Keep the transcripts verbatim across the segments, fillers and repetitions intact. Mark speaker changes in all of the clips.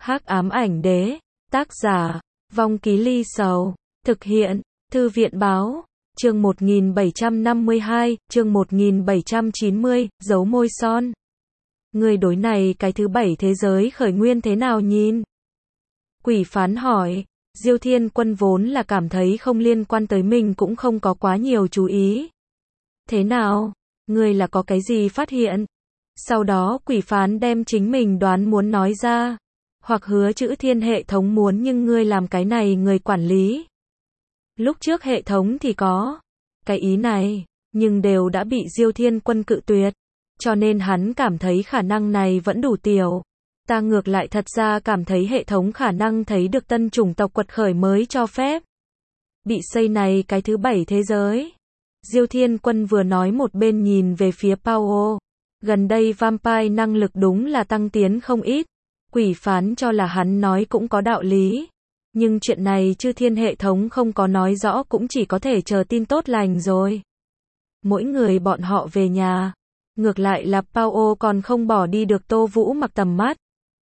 Speaker 1: Hắc ám ảnh đế, tác giả, Vong Ký Ly Sầu, thực hiện, Thư viện báo, chương một nghìn bảy trăm năm mươi hai, chương một nghìn bảy trăm chín mươi, dấu môi son. Người đối này cái thứ bảy thế giới khởi nguyên thế nào nhìn? Quỷ phán hỏi, Diêu Thiên Quân vốn là cảm thấy không liên quan tới mình cũng không có quá nhiều chú ý. Thế nào? Người là có cái gì phát hiện? Sau đó quỷ phán đem chính mình đoán muốn nói ra. Hoặc hứa chữ thiên hệ thống muốn nhưng ngươi làm cái này người quản lý. Lúc trước hệ thống thì có cái ý này, nhưng đều đã bị Diêu Thiên Quân cự tuyệt. Cho nên hắn cảm thấy khả năng này vẫn đủ tiểu. Ta ngược lại thật ra cảm thấy hệ thống khả năng thấy được tân chủng tộc quật khởi mới cho phép. Bị xây này cái thứ bảy thế giới. Diêu Thiên Quân vừa nói một bên nhìn về phía Pauo. Gần đây vampire năng lực đúng là tăng tiến không ít. Quỷ phán cho là hắn nói cũng có đạo lý. Nhưng chuyện này chư thiên hệ thống không có nói rõ cũng chỉ có thể chờ tin tốt lành rồi. Mỗi người bọn họ về nhà. Ngược lại là Pauo còn không bỏ đi được Tô Vũ Mặc tầm mắt.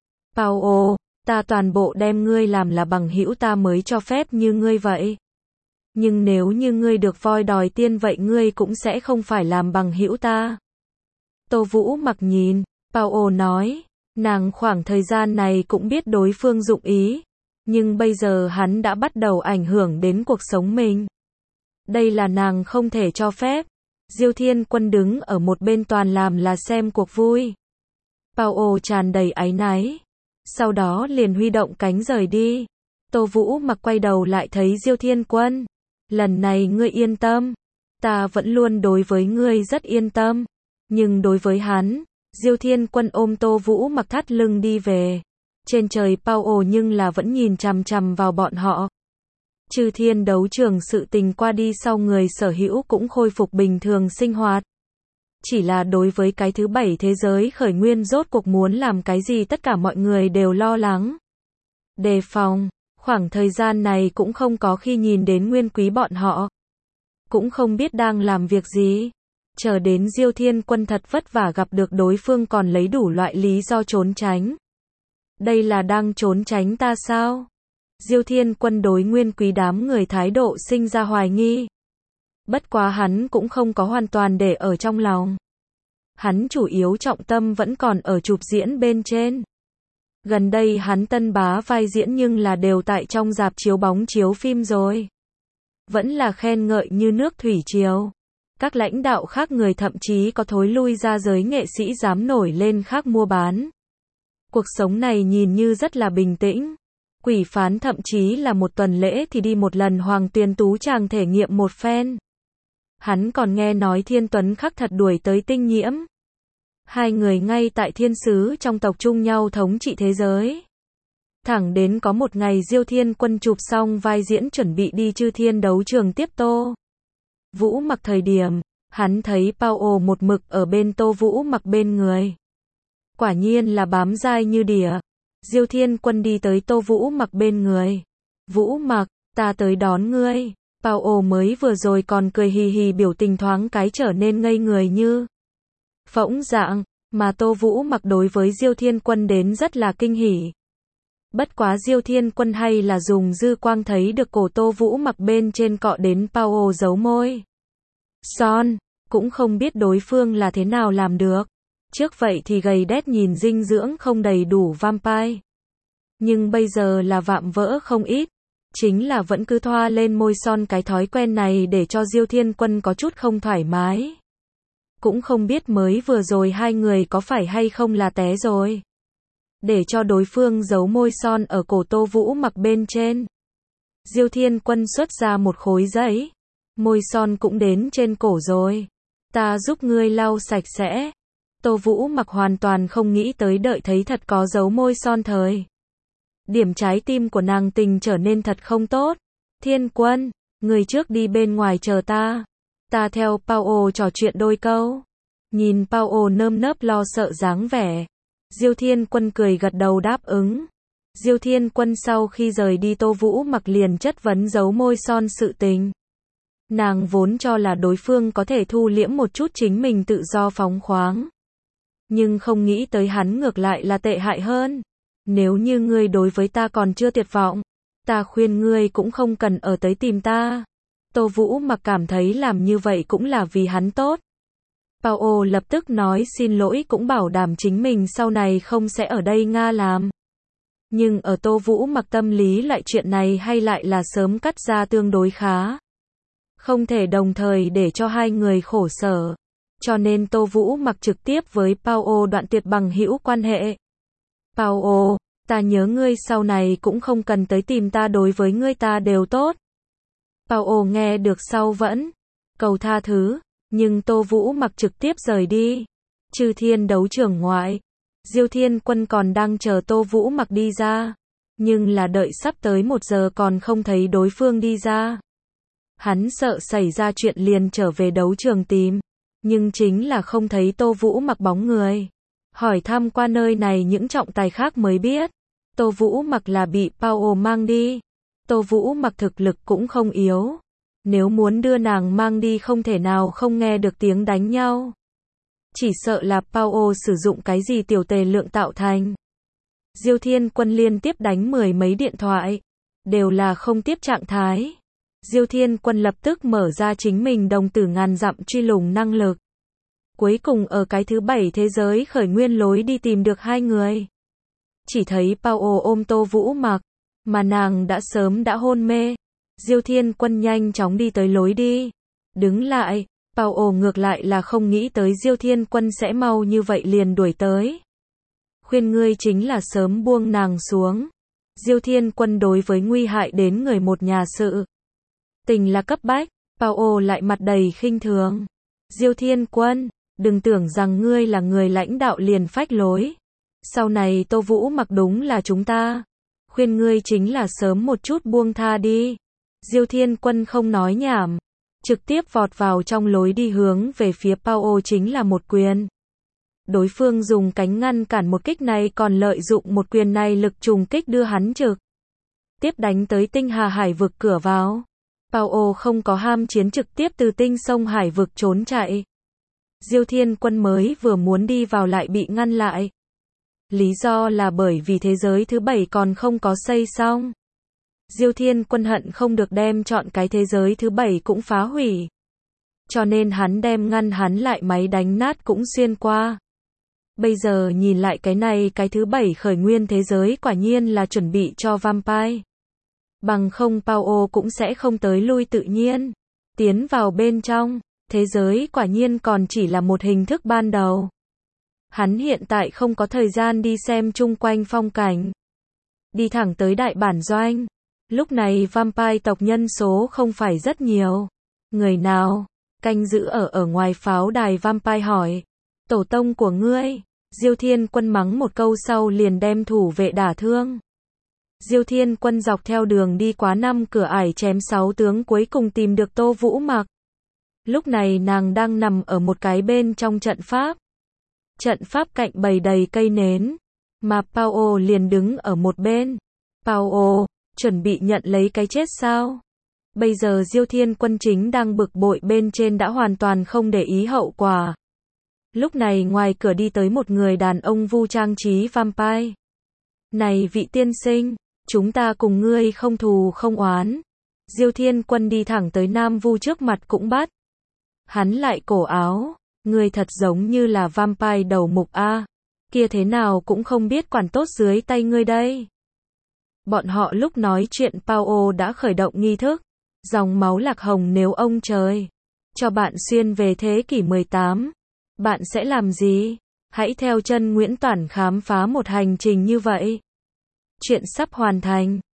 Speaker 1: Pauo, ta toàn bộ đem ngươi làm là bằng hữu ta mới cho phép như ngươi vậy. Nhưng nếu như ngươi được voi đòi tiên vậy ngươi cũng sẽ không phải làm bằng hữu ta. Tô Vũ Mặc nhìn, Pauo nói, nàng khoảng thời gian này cũng biết đối phương dụng ý. Nhưng bây giờ hắn đã bắt đầu ảnh hưởng đến cuộc sống mình. Đây là nàng không thể cho phép. Diêu Thiên Quân đứng ở một bên toàn làm là xem cuộc vui. Pauo tràn đầy áy náy. Sau đó liền huy động cánh rời đi. Tô Vũ Mặc quay đầu lại thấy Diêu Thiên Quân. Lần này ngươi yên tâm. Ta vẫn luôn đối với ngươi rất yên tâm. Nhưng đối với hắn, Diêu Thiên Quân ôm Tô Vũ Mặc thắt lưng đi về. Trên trời Pauo nhưng là vẫn nhìn chằm chằm vào bọn họ. Chư thiên đấu trường sự tình qua đi sau người sở hữu cũng khôi phục bình thường sinh hoạt. Chỉ là đối với cái thứ bảy thế giới khởi nguyên rốt cuộc muốn làm cái gì tất cả mọi người đều lo lắng. Đề phòng, khoảng thời gian này cũng không có khi nhìn đến Nguyên Quý bọn họ. Cũng không biết đang làm việc gì. Chờ đến Diêu Thiên Quân thật vất vả gặp được đối phương còn lấy đủ loại lý do trốn tránh. Đây là đang trốn tránh ta sao? Diêu Thiên Quân đối Nguyên Quý đám người thái độ sinh ra hoài nghi. Bất quá hắn cũng không có hoàn toàn để ở trong lòng. Hắn chủ yếu trọng tâm vẫn còn ở chụp diễn bên trên. Gần đây hắn tân bá vai diễn nhưng là đều tại trong rạp chiếu bóng chiếu phim rồi. Vẫn là khen ngợi như nước thủy triều. Các lãnh đạo khác người thậm chí có thối lui ra giới nghệ sĩ dám nổi lên khác mua bán. Cuộc sống này nhìn như rất là bình tĩnh. Quỷ phán thậm chí là một tuần lễ thì đi một lần Hoàng Tuyền Tú Tràng thể nghiệm một phen. Hắn còn nghe nói Thiên Tuấn Khắc thật đuổi tới Tinh Nhiễm. Hai người ngay tại thiên sứ trong tộc chung nhau thống trị thế giới. Thẳng đến có một ngày Diêu Thiên Quân chụp xong vai diễn chuẩn bị đi chư thiên đấu trường tiếp Tô Vũ Mặc thời điểm, hắn thấy Pauo một mực ở bên Tô Vũ Mặc bên người. Quả nhiên là bám dai như đỉa. Diêu Thiên Quân đi tới Tô Vũ Mặc bên người. Vũ Mặc, ta tới đón ngươi. Pauo mới vừa rồi còn cười hì hì biểu tình thoáng cái trở nên ngây người như phỗng dạng, mà Tô Vũ Mặc đối với Diêu Thiên Quân đến rất là kinh hỉ. Bất quá Diêu Thiên Quân hay là dùng dư quang thấy được cổ Tô Vũ Mặc bên trên cọ đến Pauo giấu môi son, cũng không biết đối phương là thế nào làm được. Trước vậy thì gầy đét nhìn dinh dưỡng không đầy đủ vampire. Nhưng bây giờ là vạm vỡ không ít. Chính là vẫn cứ thoa lên môi son cái thói quen này để cho Diêu Thiên Quân có chút không thoải mái. Cũng không biết mới vừa rồi hai người có phải hay không là té rồi. Để cho đối phương giấu môi son ở cổ Tô Vũ Mặc bên trên. Diêu Thiên Quân xuất ra một khối giấy. Môi son cũng đến trên cổ rồi. Ta giúp ngươi lau sạch sẽ. Tô Vũ Mặc hoàn toàn không nghĩ tới đợi thấy thật có dấu môi son thời. Điểm trái tim của nàng tình trở nên thật không tốt. Thiên Quân, người trước đi bên ngoài chờ ta. Ta theo Pauo trò chuyện đôi câu. Nhìn Pauo nơm nớp lo sợ dáng vẻ. Diêu Thiên Quân cười gật đầu đáp ứng. Diêu Thiên Quân sau khi rời đi Tô Vũ Mặc liền chất vấn dấu môi son sự tình. Nàng vốn cho là đối phương có thể thu liễm một chút chính mình tự do phóng khoáng. Nhưng không nghĩ tới hắn ngược lại là tệ hại hơn. Nếu như ngươi đối với ta còn chưa tuyệt vọng, ta khuyên ngươi cũng không cần ở tới tìm ta. Tô Vũ Mặc cảm thấy làm như vậy cũng là vì hắn tốt. Paulo lập tức nói xin lỗi cũng bảo đảm chính mình sau này không sẽ ở đây Nga làm. Nhưng ở Tô Vũ Mặc tâm lý loại chuyện này hay lại là sớm cắt ra tương đối khá. Không thể đồng thời để cho hai người khổ sở. Cho nên Tô Vũ Mặc trực tiếp với Paulo đoạn tuyệt bằng hữu quan hệ. Paulo, ta nhớ ngươi sau này cũng không cần tới tìm ta, đối với ngươi ta đều tốt. Paulo nghe được sau vẫn cầu tha thứ, nhưng Tô Vũ Mặc trực tiếp rời đi. Chư Thiên đấu trường ngoại, Diêu Thiên Quân còn đang chờ Tô Vũ Mặc đi ra, nhưng là đợi sắp tới một giờ còn không thấy đối phương đi ra. Hắn sợ xảy ra chuyện liền trở về đấu trường tìm, nhưng chính là không thấy Tô Vũ Mặc bóng người. Hỏi thăm qua nơi này những trọng tài khác mới biết, Tô Vũ Mặc là bị Paulo mang đi. Tô Vũ Mặc thực lực cũng không yếu, nếu muốn đưa nàng mang đi không thể nào không nghe được tiếng đánh nhau. Chỉ sợ là Paulo sử dụng cái gì tiểu tề lượng tạo thành. Diêu Thiên Quân liên tiếp đánh mười mấy điện thoại, đều là không tiếp trạng thái. Diêu Thiên Quân lập tức mở ra chính mình đồng tử ngàn dặm truy lùng năng lực. Cuối cùng ở cái thứ bảy thế giới khởi nguyên lối đi tìm được hai người. Chỉ thấy Paulo ôm Tô Vũ Mặc, mà nàng đã sớm đã hôn mê. Diêu Thiên Quân nhanh chóng đi tới lối đi, đứng lại. Paulo ngược lại là không nghĩ tới Diêu Thiên Quân sẽ mau như vậy liền đuổi tới. Khuyên ngươi chính là sớm buông nàng xuống. Diêu Thiên Quân đối với nguy hại đến người một nhà sự tình là cấp bách. Paulo lại mặt đầy khinh thường. Diêu Thiên Quân, đừng tưởng rằng ngươi là người lãnh đạo liền phách lối. Sau này Tô Vũ Mặc đúng là chúng ta. Khuyên ngươi chính là sớm một chút buông tha đi. Diêu Thiên Quân không nói nhảm, trực tiếp vọt vào trong lối đi hướng về phía Paulo chính là một quyền. Đối phương dùng cánh ngăn cản một kích này còn lợi dụng một quyền này lực trùng kích đưa hắn trực tiếp đánh tới tinh hà hải vực cửa vào. Paulo không có ham chiến trực tiếp từ tinh sông hải vực trốn chạy. Diêu Thiên Quân mới vừa muốn đi vào lại bị ngăn lại. Lý do là bởi vì thế giới thứ bảy còn không có xây xong. Diêu Thiên Quân hận không được đem chọn cái thế giới thứ bảy cũng phá hủy. Cho nên hắn đem ngăn hắn lại máy đánh nát cũng xuyên qua. Bây giờ nhìn lại cái này cái thứ bảy khởi nguyên thế giới quả nhiên là chuẩn bị cho vampire. Bằng không Paulo cũng sẽ không tới lui tự nhiên. Tiến vào bên trong, thế giới quả nhiên còn chỉ là một hình thức ban đầu. Hắn hiện tại không có thời gian đi xem chung quanh phong cảnh. Đi thẳng tới đại bản doanh. Lúc này vampire tộc nhân số không phải rất nhiều. Người nào? Canh giữ ở ở ngoài pháo đài vampire hỏi. Tổ tông của ngươi. Diêu Thiên Quân mắng một câu sau liền đem thủ vệ đả thương. Diêu Thiên Quân dọc theo đường đi quá năm cửa ải chém sáu tướng cuối cùng tìm được Tô Vũ Mặc. Lúc này nàng đang nằm ở một cái bên trong trận pháp. Trận pháp cạnh bày đầy cây nến, mà Paulo liền đứng ở một bên. Paulo, chuẩn bị nhận lấy cái chết sao? Bây giờ Diêu Thiên Quân chính đang bực bội bên trên đã hoàn toàn không để ý hậu quả. Lúc này ngoài cửa đi tới một người đàn ông vu trang trí vampire. Này vị tiên sinh, chúng ta cùng ngươi không thù không oán. Diêu Thiên Quân đi thẳng tới Nam Vu trước mặt cũng bắt. Hắn lại cổ áo, ngươi thật giống như là vampire đầu mục a, kia thế nào cũng không biết quản tốt dưới tay ngươi đây. Bọn họ lúc nói chuyện Paulo đã khởi động nghi thức, dòng máu lạc hồng nếu ông trời cho bạn xuyên về thế kỷ mười tám, bạn sẽ làm gì? Hãy theo chân Nguyễn Toản khám phá một hành trình như vậy. Chuyện sắp hoàn thành.